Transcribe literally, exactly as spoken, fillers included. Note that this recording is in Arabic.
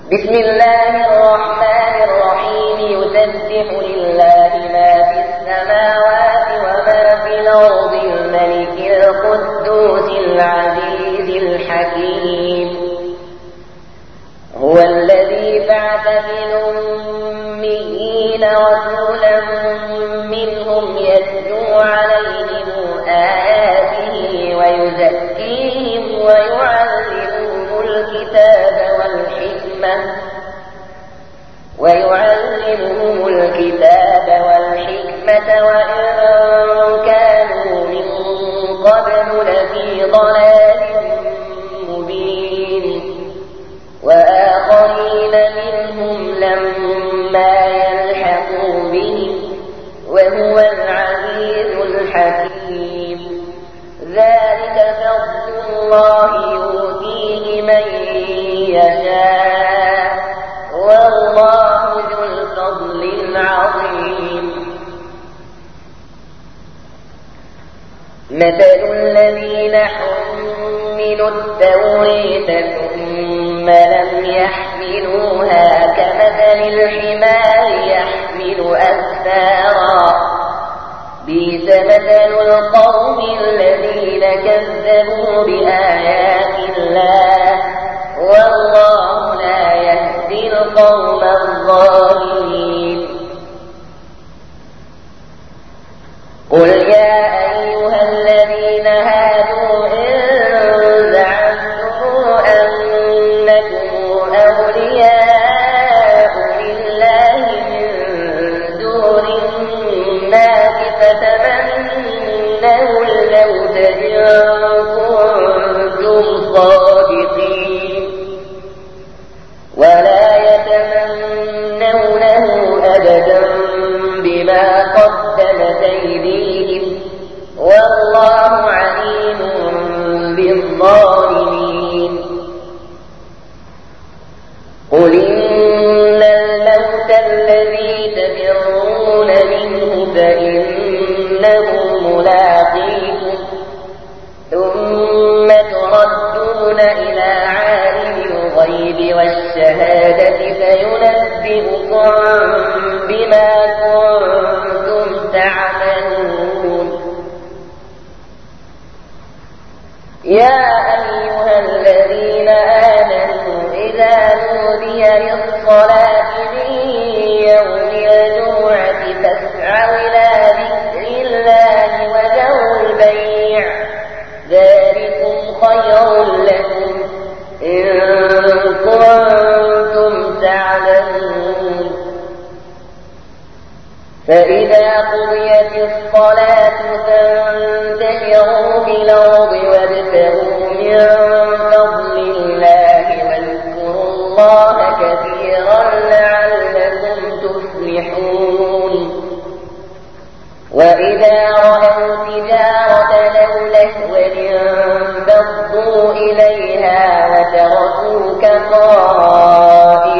بسم الله الرحمن الرحيم يسبح لله ما في السماوات وما في الأرض الملك القدوس العزيز الحكيم هو الذي بعث في الأميين رسولا منهم يتلو عليهم آياته ويزكيهم ويعلمهم الكتاب والحكمة ويعلمهم الكتاب والحكمة وإن كانوا من قبل لفي ضلال مبين وآخرين منهم لما يلحقوا بهم وهو العزيز الحكيم ذلك فضل الله يؤتيه من يشاء والله ذو الفضل العظيم مثل الذين حملوا التوراة ثم لم يحملوها كمثل الحمار يحمل أسفارا بئس مثل القوم الذين كذبوا بآيات الله والله لا يهدي القوم الظالمين قل يا أيها الذين هادوا إن زعمتم أنكم أولياء لله من دون الناس فتمنوا الموت إن كنتم صادقين ولا يتمنونه أبدا بما قدمت أيديهم والله عليم بالظالمين قل إن الموت الذي تفرون منه فإنه ملاقيكم ثم تردون إلى عالم الغيب والشهادة فينبئكم بما كنتم تعملون يا أيها الذين آمنوا إذا نودي للصلاة من يوم الجمعة فاسعوا إلى ذكر الله وذروا البيع ذلكم خير لكم إن كنتم تعلمون فإذا قضيت الصلاة فانتشروا في الأرض وابتغوا من فضل الله واذكروا الله كثيرا لعلكم تفلحون وإذا رأوا تجارة أو لهوا انفضوا إليها وتركوك قائما